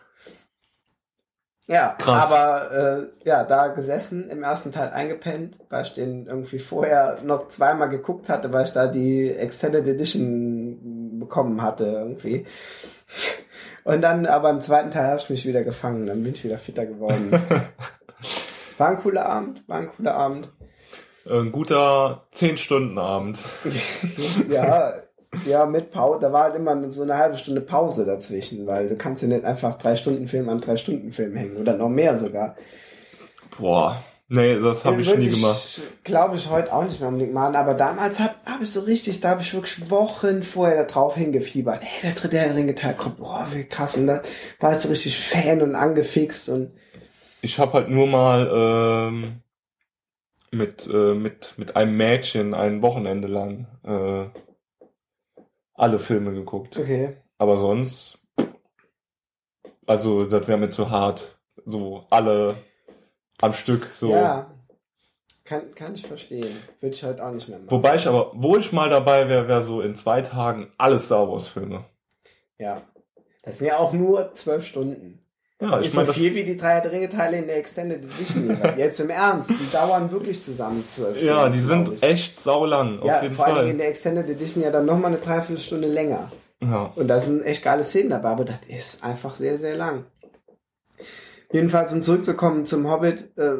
Ja, krass. Aber äh, ja, da gesessen, im ersten Teil eingepennt, weil ich den irgendwie vorher noch zweimal geguckt hatte, weil ich da die Extended Edition bekommen hatte irgendwie. Und dann aber im zweiten Teil habe ich mich wieder gefangen, dann bin ich wieder fitter geworden. War ein cooler Abend, war ein cooler Abend. Ein guter zehn-Stunden-Abend. Ja, ja, mit Pause, da war halt immer so eine halbe Stunde Pause dazwischen, weil du kannst ja nicht einfach drei Stunden Film an drei Stunden Film hängen oder noch mehr sogar. Boah, nee, das habe ja, ich nie gemacht. Glaube ich heute auch nicht mehr unbedingt machen, aber damals habe hab ich so richtig, da habe ich wirklich Wochen vorher da drauf hingefiebert. Hey, der dritte Herr der Ringe Teil kommt, boah, wie krass. Und da war ich so richtig Fan und angefixt und ich habe halt nur mal ähm, mit äh, mit mit einem Mädchen ein Wochenende lang äh, alle Filme geguckt. Okay. Aber sonst, also das wäre mir zu hart. So alle am Stück. So. Ja, kann, kann ich verstehen. Würde ich heute auch nicht mehr machen. Wobei ich aber, wo ich mal dabei wäre, wäre so in zwei Tagen alle Star Wars Filme. Ja, das sind ja auch nur zwölf Stunden. Ja, ich ist meine, so viel wie die drei Herr der Ringe Teile in der Extended Edition. Jetzt im Ernst, die dauern wirklich zusammen zwölf Stunden. Ja, die sind echt saulang, ja, auf jeden vor Fall. allem in der Extended Edition ja dann nochmal eine Dreiviertelstunde länger. Ja. Und da sind echt geile Szenen dabei, aber das ist einfach sehr, sehr lang. Jedenfalls, um zurückzukommen zum Hobbit, äh,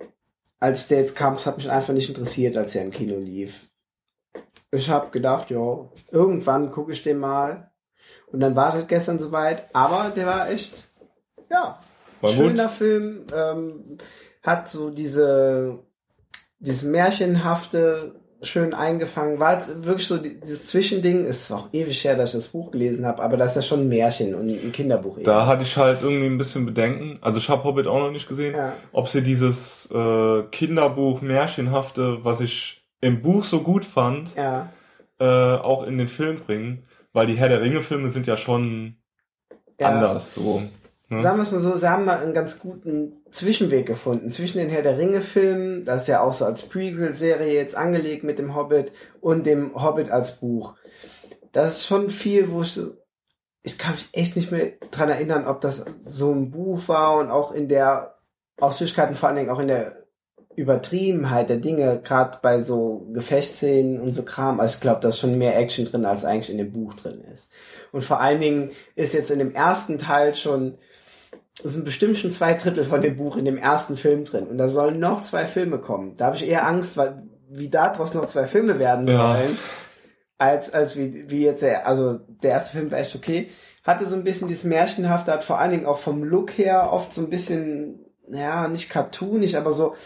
als der jetzt kam, es hat mich einfach nicht interessiert, als er im Kino lief. Ich habe gedacht, ja, irgendwann gucke ich den mal. Und dann war das gestern soweit, aber der war echt, ja, war schöner gut. Film, ähm, hat so diese, dieses Märchenhafte schön eingefangen, war jetzt wirklich so dieses Zwischending, ist auch ewig her, dass ich das Buch gelesen habe, aber das ist ja schon ein Märchen und ein Kinderbuch. Eben. Da hatte ich halt irgendwie ein bisschen Bedenken, also ich habe Hobbit auch noch nicht gesehen, Ja. ob sie dieses äh, Kinderbuch Märchenhafte, was ich im Buch so gut fand, Ja. äh, auch in den Film bringen, weil die Herr der Ringe Filme sind ja schon Ja. anders so. Ne? Sagen wir es mal so, sie haben mal einen ganz guten Zwischenweg gefunden zwischen den Herr der Ringe-Filmen, das ist ja auch so als Prequel-Serie jetzt angelegt mit dem Hobbit und dem Hobbit als Buch. Das ist schon viel, wo ich so, ich kann mich echt nicht mehr dran erinnern, ob das so ein Buch war und auch in der Ausführlichkeit und vor allen Dingen auch in der Übertriebenheit der Dinge, gerade bei so Gefechtsszenen und so Kram. Also ich glaube, da ist schon mehr Action drin, als eigentlich in dem Buch drin ist. Und vor allen Dingen ist jetzt in dem ersten Teil schon, es sind bestimmt schon zwei Drittel von dem Buch in dem ersten Film drin. Und da sollen noch zwei Filme kommen. Da habe ich eher Angst, weil wie daraus noch zwei Filme werden sollen, Ja. als als wie wie jetzt der, also der erste Film war echt okay. Hatte so ein bisschen dieses Märchenhafte, hat vor allen Dingen auch vom Look her oft so ein bisschen, ja, nicht cartoonisch, aber so,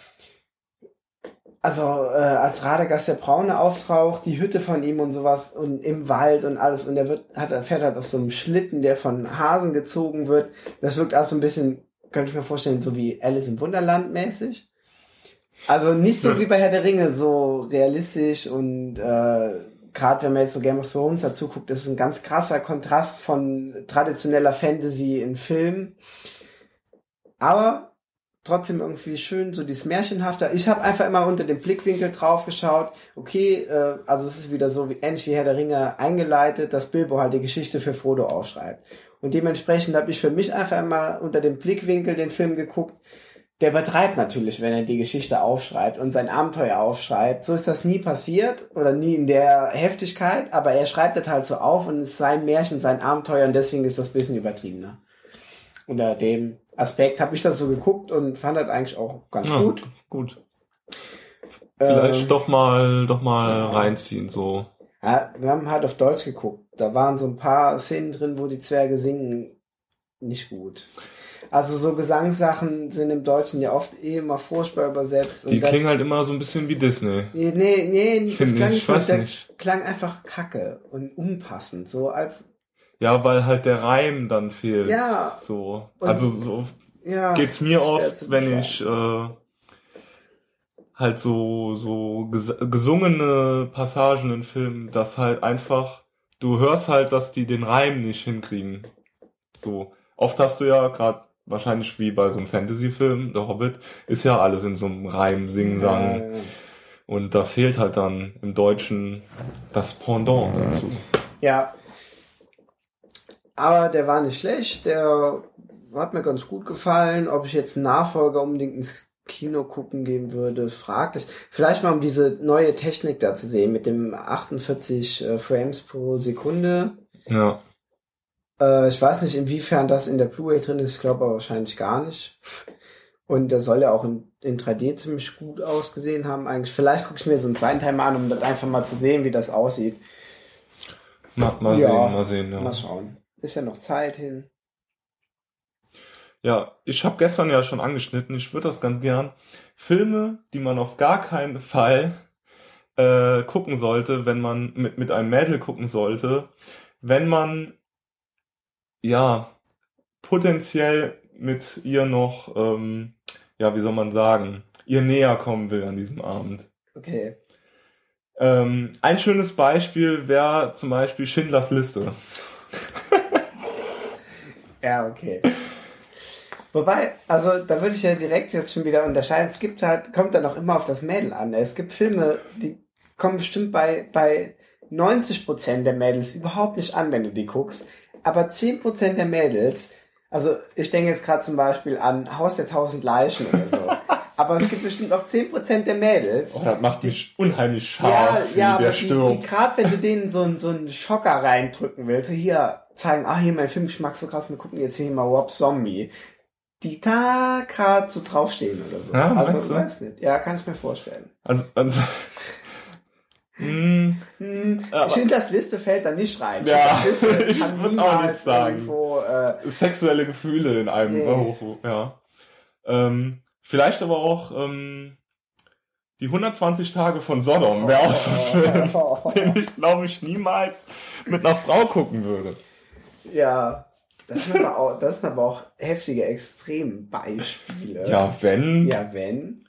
also äh, als Radagast der Braune auftaucht, die Hütte von ihm und sowas und im Wald und alles und er wird hat er fährt halt auf so einem Schlitten, der von Hasen gezogen wird. Das wirkt auch so ein bisschen, könnte ich mir vorstellen, so wie Alice im Wunderland mäßig. Also nicht so wie bei Herr der Ringe, so realistisch und äh, gerade wenn man jetzt so Game of Thrones dazu guckt, das ist ein ganz krasser Kontrast von traditioneller Fantasy in Film. Aber trotzdem irgendwie schön, so dieses Märchenhafte. Ich habe einfach immer unter dem Blickwinkel drauf geschaut, okay, äh, also es ist wieder so wie ähnlich wie Herr der Ringe eingeleitet, dass Bilbo halt die Geschichte für Frodo aufschreibt. Und dementsprechend habe ich für mich einfach immer unter dem Blickwinkel den Film geguckt. Der übertreibt natürlich, wenn er die Geschichte aufschreibt und sein Abenteuer aufschreibt. So ist das nie passiert oder nie in der Heftigkeit, aber er schreibt das halt so auf und es ist sein Märchen, sein Abenteuer und deswegen ist das ein bisschen übertriebener. Unter dem Aspekt habe ich das so geguckt und fand das eigentlich auch ganz Ja, gut. Gut. vielleicht Ähm, doch mal, doch mal ja. reinziehen, so. Ja, wir haben halt auf Deutsch geguckt. Da waren so ein paar Szenen drin, wo die Zwerge singen, nicht gut. Also so Gesangssachen sind im Deutschen ja oft eh immer furchtbar übersetzt. Die und das, klingen halt immer so ein bisschen wie Disney. nee, nee, nee, das Finde klang ich, nicht ich mal, weiß der nicht. klang einfach kacke und unpassend. So als, Ja, weil halt der Reim dann fehlt. Ja. So. Und- Also so ja. geht's mir schwer oft, zu wenn beschreiben. ich äh, halt so so ges gesungene Passagen in Filmen, dass halt einfach du hörst halt, dass die den Reim nicht hinkriegen. So oft hast du ja gerade wahrscheinlich wie bei so einem Fantasy-Film, der Hobbit, ist ja alles in so einem Reim, Sing, Sang. Ja, ja. Und da fehlt halt dann im Deutschen das Pendant dazu. Ja. Aber der war nicht schlecht, der hat mir ganz gut gefallen. Ob ich jetzt einen Nachfolger unbedingt ins Kino gucken gehen würde, fraglich. Vielleicht mal um diese neue Technik da zu sehen mit dem achtundvierzig äh, Frames pro Sekunde. Ja. Äh, ich weiß nicht, inwiefern das in der Blu-ray drin ist. Ich glaube aber wahrscheinlich gar nicht. Und der soll ja auch in, in drei D ziemlich gut ausgesehen haben eigentlich. Vielleicht gucke ich mir so einen zweiten Teil mal an, um das einfach mal zu sehen, wie das aussieht. Mal, mal Ja, sehen, mal sehen. Ja. Mal schauen. Ist ja noch Zeit hin. Ja, ich habe gestern ja schon angeschnitten, ich würde das ganz gern. Filme, die man auf gar keinen Fall äh, gucken sollte, wenn man mit, mit einem Mädel gucken sollte, wenn man ja potenziell mit ihr noch, ähm, ja, wie soll man sagen, ihr näher kommen will an diesem Abend. Okay. Ähm, ein schönes Beispiel wäre zum Beispiel Schindlers Liste. Ja, okay. Wobei, also da würde ich ja direkt jetzt schon wieder unterscheiden. Es gibt halt, kommt dann auch immer auf das Mädel an. Es gibt Filme, die kommen bestimmt bei, bei neunzig Prozent der Mädels überhaupt nicht an, wenn du die guckst. Aber zehn Prozent der Mädels, also ich denke jetzt gerade zum Beispiel an Haus der tausend Leichen oder so. Aber es gibt bestimmt auch zehn Prozent der Mädels. Oh, das macht mich unheimlich scharf, Ja, wie ja, der aber die, stirbt. die gerade wenn du denen so, einen- so einen Schocker reindrücken willst, so hier zeigen, ah, hier mein Filmgeschmack so krass, wir gucken jetzt hier mal Rob Zombie, die da gerade so draufstehen oder so. Ja, also, meinst du? weiß nicht. Ja, kann ich mir vorstellen. Also, also mh, Hm, Aber- Schindlers Liste fällt da nicht rein. Ja, Schindlers Liste ich kann würd auch nicht niemals sagen. irgendwo, äh, sexuelle Gefühle in einem Nee. oh, ja. Ähm, vielleicht aber auch ähm, die hundertzwanzig Tage von Sodom wäre auch so ein Film, Oh. den ich glaube ich niemals mit einer Frau gucken würde. Ja, das sind aber auch, das sind aber auch heftige Extrembeispiele. Ja, wenn, Ja, wenn.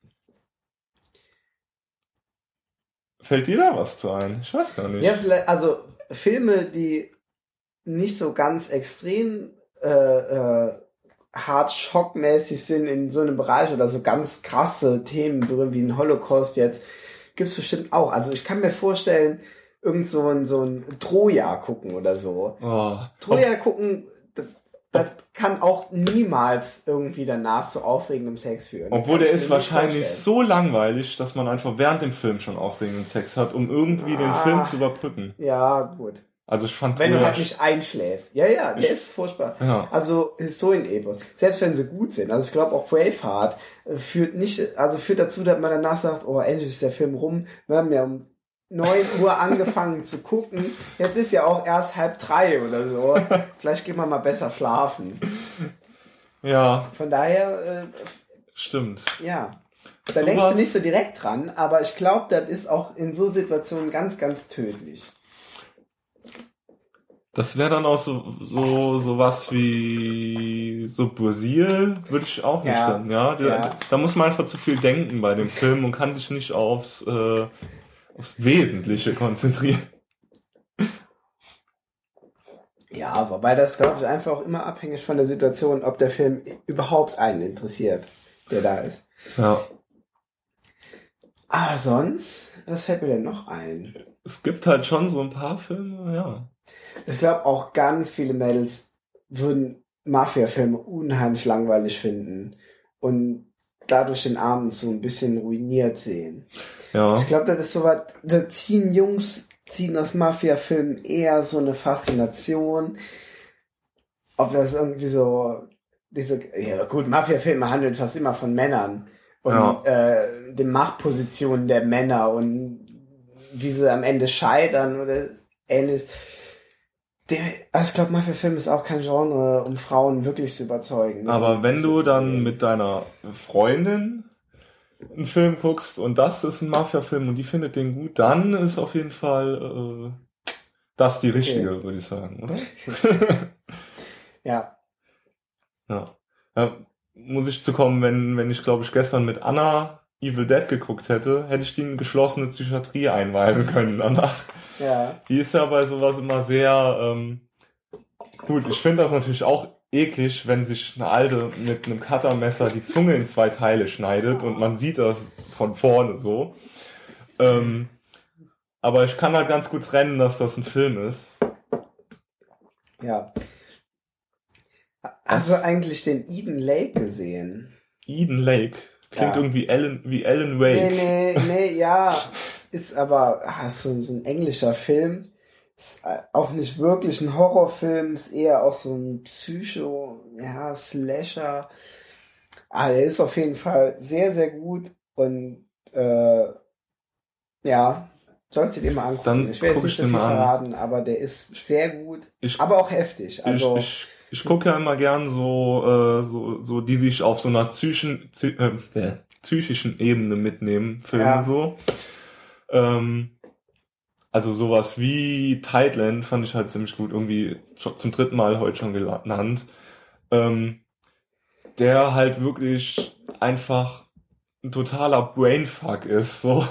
fällt dir da was zu ein? Ich weiß gar nicht. Ja, vielleicht, also Filme, die nicht so ganz extrem äh, äh, hart schockmäßig sind in so einem Bereich oder so ganz krasse Themen berühren wie ein Holocaust jetzt, gibt's bestimmt auch. Also ich kann mir vorstellen, irgend so ein, so ein Troja gucken oder so. Oh, Troja gucken, das, das kann auch niemals irgendwie danach zu aufregendem Sex führen. obwohl Kann der ich ist mir nicht wahrscheinlich vorstellen. so langweilig, dass man einfach während dem Film schon aufregenden Sex hat, um irgendwie den Ah. Film zu überbrücken. Ja, gut. Also ich fand Wenn du Troja halt nicht einschläfst. Ja, ja, der Ich- ist furchtbar. Ja. Also Historienepos. Selbst wenn sie gut sind. Also ich glaube auch Braveheart äh, führt nicht, also führt dazu, dass man danach sagt, oh, endlich ist der Film rum. Wir haben ja um neun Uhr angefangen zu gucken. Jetzt ist ja auch erst halb drei oder so. Vielleicht gehen wir mal besser schlafen. Ja, Von daher, stimmt. äh, ja. Da Sowas- denkst du nicht so direkt dran, aber ich glaube, das ist auch in so Situationen ganz, ganz tödlich. Das wäre dann auch so, so, so was wie, so Bursil würde ich auch nicht Ja. dann, ja? Da, Ja. da muss man einfach zu viel denken bei dem Film und kann sich nicht aufs, äh, aufs Wesentliche konzentrieren. Ja, wobei das, glaube ich, einfach auch immer abhängig von der Situation, ob der Film überhaupt einen interessiert, der da ist. Ja. Aber sonst, was fällt mir denn noch ein? Es gibt halt schon so ein paar Filme, ja. Ich glaube, auch ganz viele Mädels würden Mafia-Filme unheimlich langweilig finden und dadurch den Abend so ein bisschen ruiniert sehen. Ja. Ich glaube, das ist so was, da ziehen Jungs, ziehen aus Mafia-Filmen eher so eine Faszination. Ob das irgendwie so, diese, ja gut, Mafia-Filme handeln fast immer von Männern. und ja. äh, den Machtpositionen der Männer und wie sie am Ende scheitern oder ähnliches. Der, also ich glaube, Mafia-Film ist auch kein Genre, um Frauen wirklich zu überzeugen. Aber wenn du dann mit deiner Freundin einen Film guckst und das ist ein Mafia-Film und die findet den gut, dann ist auf jeden Fall äh, das die richtige, okay. würde ich sagen, oder? Ja. Ja. Ja. Muss ich zu kommen, wenn, wenn ich, glaube ich, gestern mit Anna Evil Dead geguckt hätte, hätte ich die in geschlossene Psychiatrie einweisen können danach. Ja. Die ist ja bei sowas immer sehr, ähm, gut, ich finde das natürlich auch eklig, wenn sich eine Alte mit einem Cuttermesser die Zunge in zwei Teile schneidet und man sieht das von vorne so. Ähm, aber ich kann halt ganz gut trennen, dass das ein Film ist. Ja. Hast du eigentlich den Eden Lake gesehen? Eden Lake? Klingt ja. irgendwie Alan, wie Alan Wake. Nee, nee, nee, ja. Ist aber ah, so, so ein englischer Film. Ist auch nicht wirklich ein Horrorfilm, ist eher auch so ein Psycho, ja, Slasher. Ah, der ist auf jeden Fall sehr, sehr gut und äh, ja, sollst du dir mal angucken. Dann ich will jetzt nicht so viel verraten, aber der ist sehr gut, ich, aber auch heftig. Also ich, ich, ich gucke ja immer gern so, äh, so, so, die sich auf so einer psychischen, äh, psychischen Ebene mitnehmen, Filme ja. so. Ähm, also sowas wie Tideland fand ich halt ziemlich gut, irgendwie zum dritten Mal heute schon genannt. Ähm, der halt wirklich einfach ein totaler Brainfuck ist, so.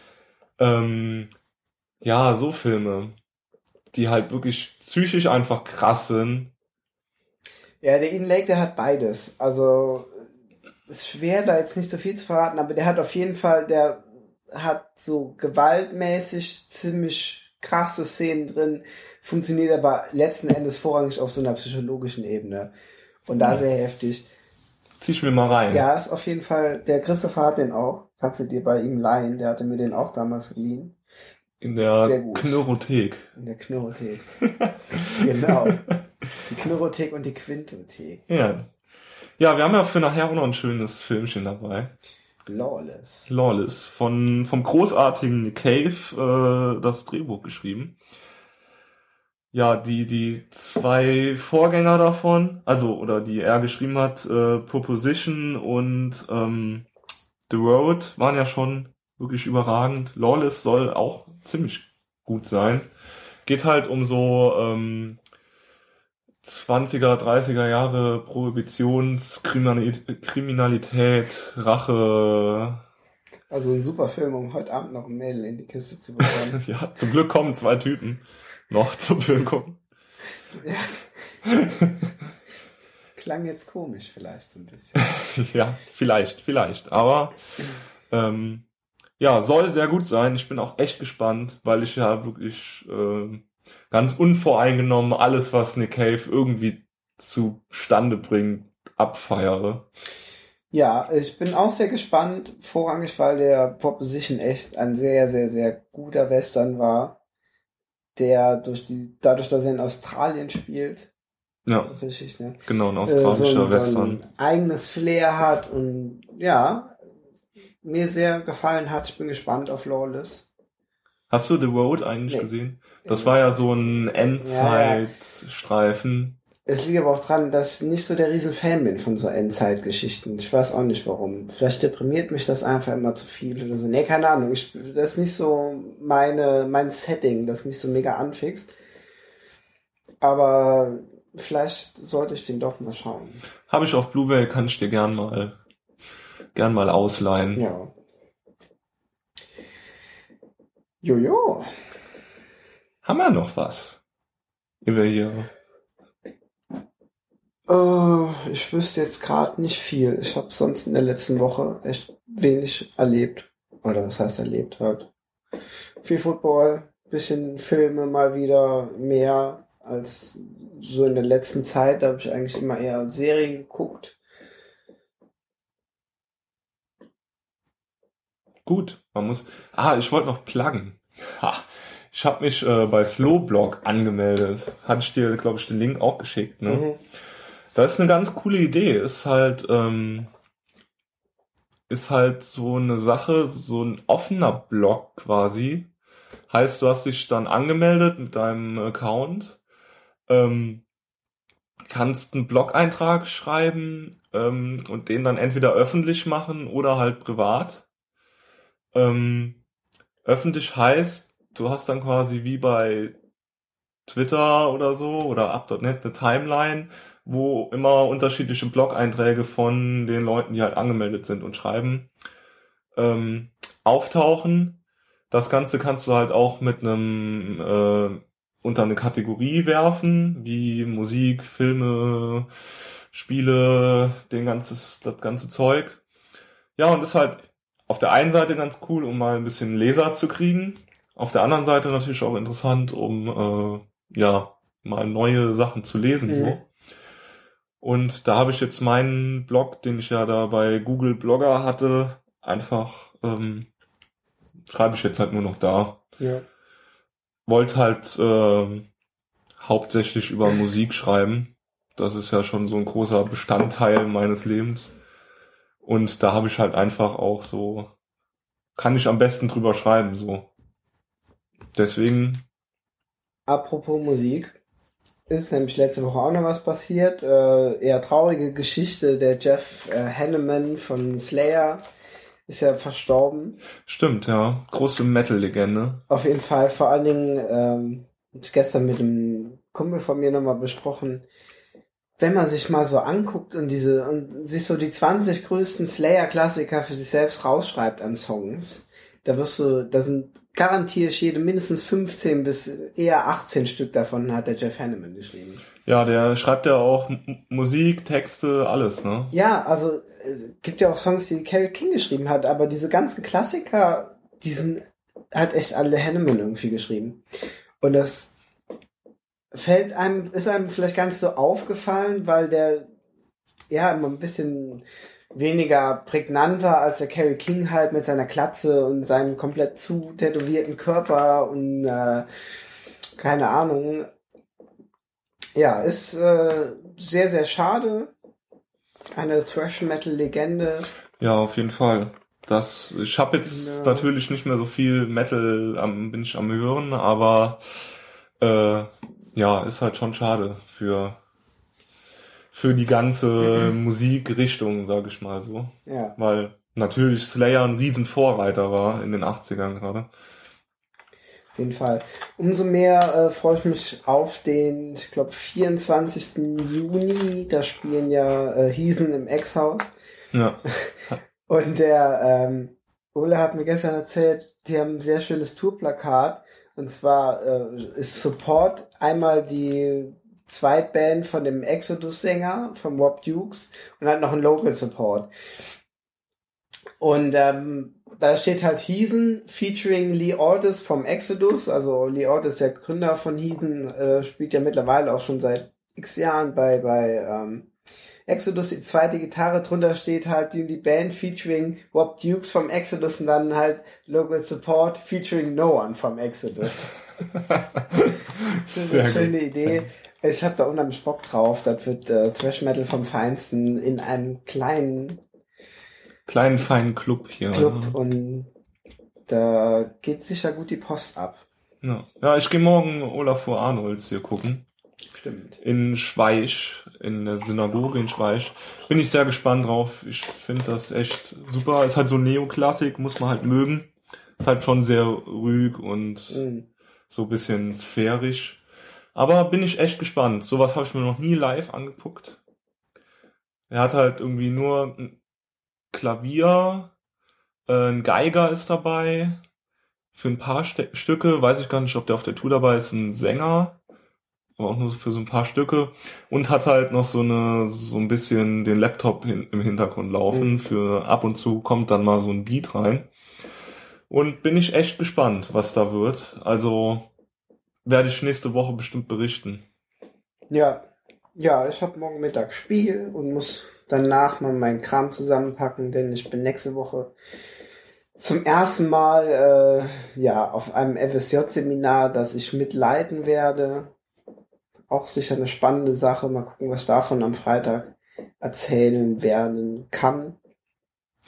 Ähm, ja, so Filme, die halt wirklich psychisch einfach krass sind. Ja, der Eden Lake, der hat beides. Also, ist schwer, da jetzt nicht so viel zu verraten, aber der hat auf jeden Fall, der hat so gewaltmäßig ziemlich krasse Szenen drin, funktioniert aber letzten Endes vorrangig auf so einer psychologischen Ebene. Und da ja. sehr heftig. Zieh ich mir mal rein. Ja, ist auf jeden Fall, der Christopher hat den auch. Kannst du dir bei ihm leihen, der hatte mir den auch damals geliehen. In der Knurrothek. In der Knurrothek. Genau. Die Knurrothek und die Quintothek. Ja. Ja, wir haben ja für nachher auch noch ein schönes Filmchen dabei. Lawless. Lawless. Von, vom großartigen Nick Cave, äh, das Drehbuch geschrieben. Ja, die, die zwei Vorgänger davon, also, oder die er geschrieben hat, äh, Proposition und, ähm, The Road waren ja schon wirklich überragend. Lawless soll auch ziemlich gut sein. Geht halt um so, ähm, zwanziger, dreißiger Jahre Prohibitionskriminalität, Rache. Also ein super Film, um heute Abend noch ein Mädel in die Kiste zu bekommen. Ja, zum Glück kommen zwei Typen noch zum Film gucken. Ja. Klang jetzt komisch vielleicht so ein bisschen. Ja, vielleicht, vielleicht. Aber ähm, ja, soll sehr gut sein. Ich bin auch echt gespannt, weil ich ja wirklich äh, ganz unvoreingenommen alles, was Nick Cave irgendwie zustande bringt, abfeiere. Ja, ich bin auch sehr gespannt, vorrangig, weil der Proposition echt ein sehr, sehr, sehr guter Western war, der durch die, dadurch, dass er in Australien spielt, ja, richtig, ne? Genau, ein australischer äh, so ein, Western. So ein eigenes Flair hat und ja, mir sehr gefallen hat. Ich bin gespannt auf Lawless. Hast du The Road eigentlich nee. gesehen? Das ja, war ja so ein Endzeitstreifen. Ja, ja. Es liegt aber auch dran, dass ich nicht so der Riesenfan bin von so Endzeitgeschichten. Ich weiß auch nicht warum. Vielleicht deprimiert mich das einfach immer zu viel oder so. Nee, keine Ahnung. Ich, das ist nicht so meine, mein Setting, das mich so mega anfixt. Aber vielleicht sollte ich den doch mal schauen. Habe ich auf Blu-ray, kann ich dir gern mal, gern mal ausleihen. Ja. Jojo. Haben wir noch was? Über hier. Ich wüsste jetzt gerade nicht viel. Ich habe sonst in der letzten Woche echt wenig erlebt. Oder was heißt erlebt halt. Viel Football, bisschen Filme mal wieder mehr als so in der letzten Zeit. Da habe ich eigentlich immer eher Serien geguckt. Gut, man muss... Ah, ich wollte noch pluggen. Ha, ich habe mich äh, bei Slowblog angemeldet. Hatte ich dir, glaube ich, den Link auch geschickt, ne? Mhm. Das ist eine ganz coole Idee. Ist halt, ähm, ist halt so eine Sache, so ein offener Blog quasi. Heißt, du hast dich dann angemeldet mit deinem Account, ähm, kannst einen Blog-Eintrag schreiben ähm, und den dann entweder öffentlich machen oder halt privat. Ähm, öffentlich heißt, du hast dann quasi wie bei Twitter oder so oder up Punkt net eine Timeline, wo immer unterschiedliche Blog-Einträge von den Leuten, die halt angemeldet sind und schreiben, ähm, auftauchen. Das Ganze kannst du halt auch mit einem äh, unter eine Kategorie werfen, wie Musik, Filme, Spiele, den ganzes, das ganze Zeug. Ja, und ist halt auf der einen Seite ganz cool, um mal ein bisschen Leser zu kriegen. Auf der anderen Seite natürlich auch interessant, um äh, ja mal neue Sachen zu lesen. Mhm. So. Und da habe ich jetzt meinen Blog, den ich ja da bei Google Blogger hatte, einfach ähm, schreibe ich jetzt halt nur noch da. Ja. Wollte halt äh, hauptsächlich über Musik schreiben. Das ist ja schon so ein großer Bestandteil meines Lebens. Und da habe ich halt einfach auch so, kann ich am besten drüber schreiben, so. Deswegen. Apropos Musik, ist nämlich letzte Woche auch noch was passiert. Äh, eher traurige Geschichte. Der Jeff äh, Hanneman von Slayer ist ja verstorben. Stimmt, ja. Große Metal-Legende. Auf jeden Fall. Vor allen Dingen, ähm, hab ich gestern mit einem Kumpel von mir nochmal besprochen, wenn man sich mal so anguckt und diese und sich so die zwanzig größten Slayer-Klassiker für sich selbst rausschreibt an Songs, da wirst du, da sind garantiert jede mindestens fünfzehn bis eher achtzehn Stück davon hat der Jeff Hanneman geschrieben. Ja, der schreibt ja auch M- Musik, Texte, alles, ne? Ja, also es gibt ja auch Songs, die Carole King geschrieben hat, aber diese ganzen Klassiker, die sind, hat echt alle Hanneman irgendwie geschrieben. Und das fällt einem, ist einem vielleicht gar nicht so aufgefallen, weil der ja immer ein bisschen weniger prägnant war als der Carole King halt mit seiner Glatze und seinem komplett zu tätowierten Körper und äh, keine Ahnung. Ja, ist äh, sehr, sehr schade. Eine Thrash-Metal-Legende. Ja, auf jeden Fall. Das, ich habe jetzt Ja. natürlich nicht mehr so viel Metal am, bin ich am hören, aber äh, ja, ist halt schon schade für für die ganze Musikrichtung, sag ich mal so. Ja. Weil natürlich Slayer ein riesen Vorreiter war in den achtzigern gerade. Auf jeden Fall. Umso mehr äh, freue ich mich auf den, ich glaube, vierundzwanzigsten Juni. Da spielen ja äh, Heathen im Ex-Haus. Ja. Und der ähm, Ole hat mir gestern erzählt, die haben ein sehr schönes Tourplakat. Und zwar äh, ist Support einmal die Zweitband von dem Exodus-Sänger, von Rob Dukes, und halt noch ein Local Support. Und ähm, da steht halt Heathen featuring Lee Ortiz vom Exodus. Also Lee Ortiz, der Gründer von Heathen, äh, spielt ja mittlerweile auch schon seit x Jahren bei bei ähm, Exodus. Die zweite Gitarre drunter steht halt die, die Band featuring Rob Dukes vom Exodus und dann halt Local Support featuring No One vom Exodus. Das ist eine schöne gut. Idee. Ich habe da unheimlich Bock drauf. Das wird äh, Thrash Metal vom Feinsten in einem kleinen kleinen feinen Club hier. Club, ja. Und da geht sicher gut die Post ab. Ja, ja, ich gehe morgen Olafur Arnolds hier gucken. Stimmt. In Schweich, in der Synagoge in Schweich. Bin ich sehr gespannt drauf. Ich finde das echt super. Ist halt so Neoklassik, muss man halt mögen. Ist halt schon sehr ruhig und mhm. so ein bisschen sphärisch. Aber bin ich echt gespannt. Sowas habe ich mir noch nie live angeguckt. Er hat halt irgendwie nur ein Klavier, äh, ein Geiger ist dabei. Für ein paar St- Stücke, weiß ich gar nicht, ob der auf der Tour dabei ist, ein Sänger. Aber auch nur für so ein paar Stücke. Und hat halt noch so eine, so ein bisschen den Laptop hin, im Hintergrund laufen. Mhm. Für ab und zu kommt dann mal so ein Beat rein. Und bin ich echt gespannt, was da wird. Also werde ich nächste Woche bestimmt berichten. Ja, ja, ich habe morgen Mittag Spiel und muss danach mal meinen Kram zusammenpacken, denn ich bin nächste Woche zum ersten Mal äh, ja auf einem F S J-Seminar, das ich mitleiten werde. Auch sicher eine spannende Sache. Mal gucken, was ich davon am Freitag erzählen werden kann.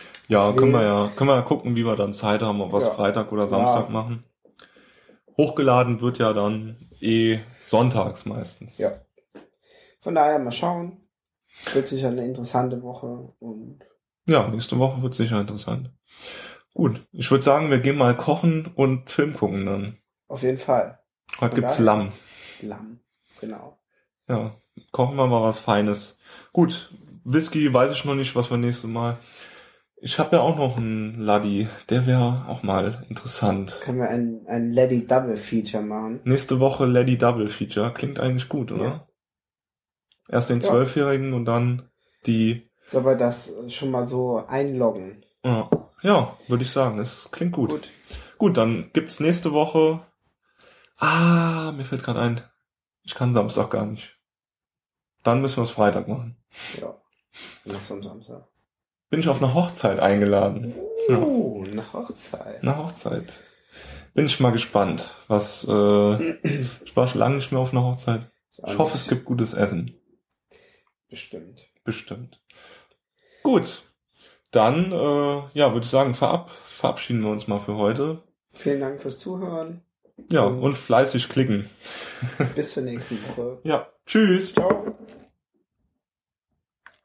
Ja, Ich können wir will- ja, können wir ja gucken, wie wir dann Zeit haben, ob wir es Ja. Freitag oder Samstag Ja. machen. Hochgeladen wird ja dann eh sonntags meistens. Ja. Von daher mal schauen. Wird sicher eine interessante Woche und Ja, nächste Woche wird sicher interessant. Gut, ich würde sagen, wir gehen mal kochen und Film gucken dann. auf jeden Fall. Heute Von gibt's daher- Lamm. Lamm, genau. Ja, kochen wir mal was Feines. Gut, Whisky weiß ich noch nicht, was wir nächstes Mal. Ich habe ja auch noch einen Laddi, der wäre auch mal interessant. Können wir ein, ein Lady Double Feature machen? Nächste Woche Lady Double Feature. Klingt eigentlich gut, oder? Ja. Erst den Ja. Zwölfjährigen und dann die... Sollen wir das schon mal so einloggen? Ja, ja würde ich sagen. Es klingt gut. Gut. Gut, dann gibt's nächste Woche... Ah, mir fällt gerade ein, ich kann Samstag gar nicht. Dann müssen wir es Freitag machen. Ja. Nach so einem Samstag. Bin ich auf eine Hochzeit eingeladen. Ja. Uh, eine Hochzeit. Eine Hochzeit. Bin ich mal gespannt, was... Äh, ich war schon lange nicht mehr auf einer Hochzeit. Ist auch Ich hoffe, nicht- es gibt gutes Essen. Bestimmt. Bestimmt. Gut. Dann, äh, ja, würde ich sagen, verab verabschieden wir uns mal für heute. Vielen Dank fürs Zuhören. Ja, Und- und fleißig klicken. Bis zur nächsten Woche. Ja, tschüss. Ciao.